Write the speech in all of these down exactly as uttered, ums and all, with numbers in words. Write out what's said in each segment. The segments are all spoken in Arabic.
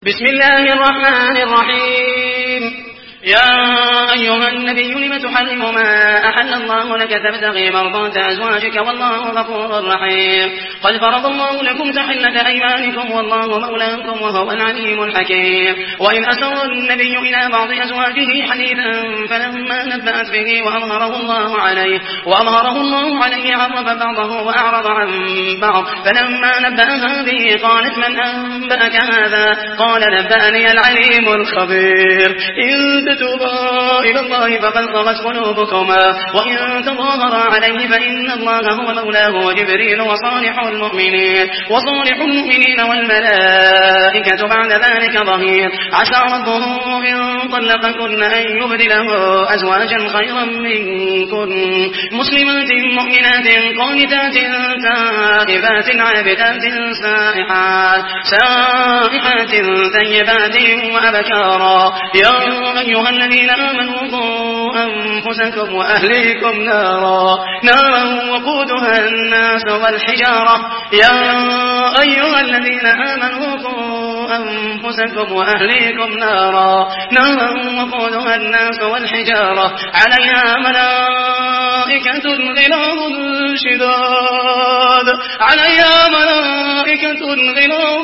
بسم الله الرحمن الرحيم. يا أيها النبي لم تحرم ما أحل الله لك تبتغي مرضات أزواجك والله غفور رحيم. قد فرض الله لكم تحلة أيمانكم والله مولاكم وهو العليم الحكيم. وإن أسر النبي إلى بعض أزواجه حديثا فلما نبأت به وأظهره الله عليه وأظهره الله عليه عرف بعضه وأعرض عن بعض فلما نبأها به قالت من أنبأك هذا قال نبأني العليم الخبير. إن تتوبا إلى الله فقد طغت قلوبكما وإن تظاهرا عليه فإن الله هو مولاه وجبريل وصالح المؤمنين وصالح المؤمنين والملائكة بعد ذلك ظهير. عسى ربه إن طلقكن أن يبدله أزواجا خيرا منكن مسلمات مؤمنات قانتات تائبات عابدات سائحات سائحات ثيبات وأبكارا. يا أيها الذين آمنوا قوا أنفسكم وأهليكم نارا نارا وقودها الناس والحجارة. يا أيها الذين آمنوا قوا أنفسكم وأهليكم نارا نارا وقودها الناس والحجارة عليها ملائكة غلاظ شداد عليها ملائكة غلاظ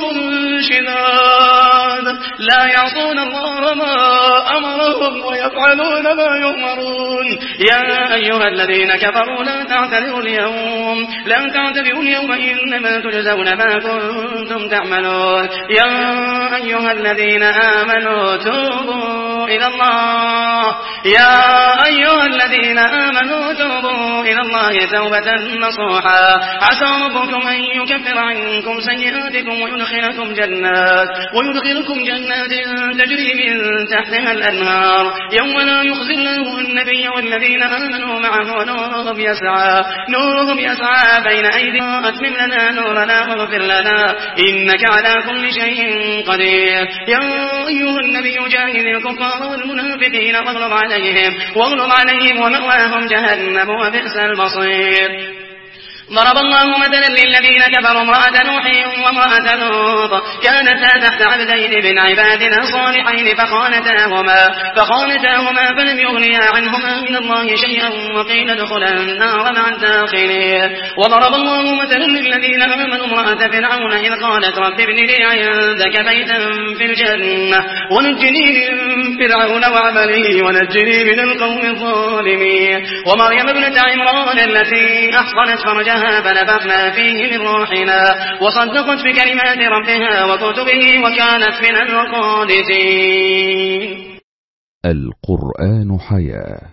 شداد لا يعصون الله ما أمرهم ويفعلون ما يؤمرون. يا أيها الذين كفروا لا تعتذروا اليوم لا تعتذروا اليوم إنما تجزون ما كنتم تعملون. يا أيها الذين آمنوا توبوا إلى الله يا أيها الذين آمنوا توبوا إلى الله توبة نصوحا. عسى ربكم أن يكفر عنكم سيئاتكم ويدخلكم جنات ويدخلكم جنات تجري من تحتها الأنهار يوم لا يخزي الله النبي والذين آمنوا معه نورهم يسعى نورهم يسعى بين أيديهم أتمم لنا نورنا واغفر لنا إنك على كل شيء قدير. يا أيها النبي جاهد الكفار والمنافقين واغلظ عليهم واغلظ عليهم ومأواهم جهنم وبئس المصير. ضرب الله مثلا للذين كفروا امرأة نوح وامرأة لوط كانتا تحت عبدين من عبادنا صالحين فخانتاهما فخانتاهما فلم يغنيا عنهما من الله شيئا وقيل ادخلا النار مع الداخلين. وضرب الله مثلا للذين آمنوا امرأة فرعون إذ قالت رب ابن لي عندك بيتا في الجنة ونجني من فرعون وعمله ونجني من القوم الظالمين. ومريم ابنة عمران التي أحصنت فرجها فنفخنا فيه من روحنا وصدقت بكلمات ربها وكتبه وكانت من القانتين. القرآن حياة.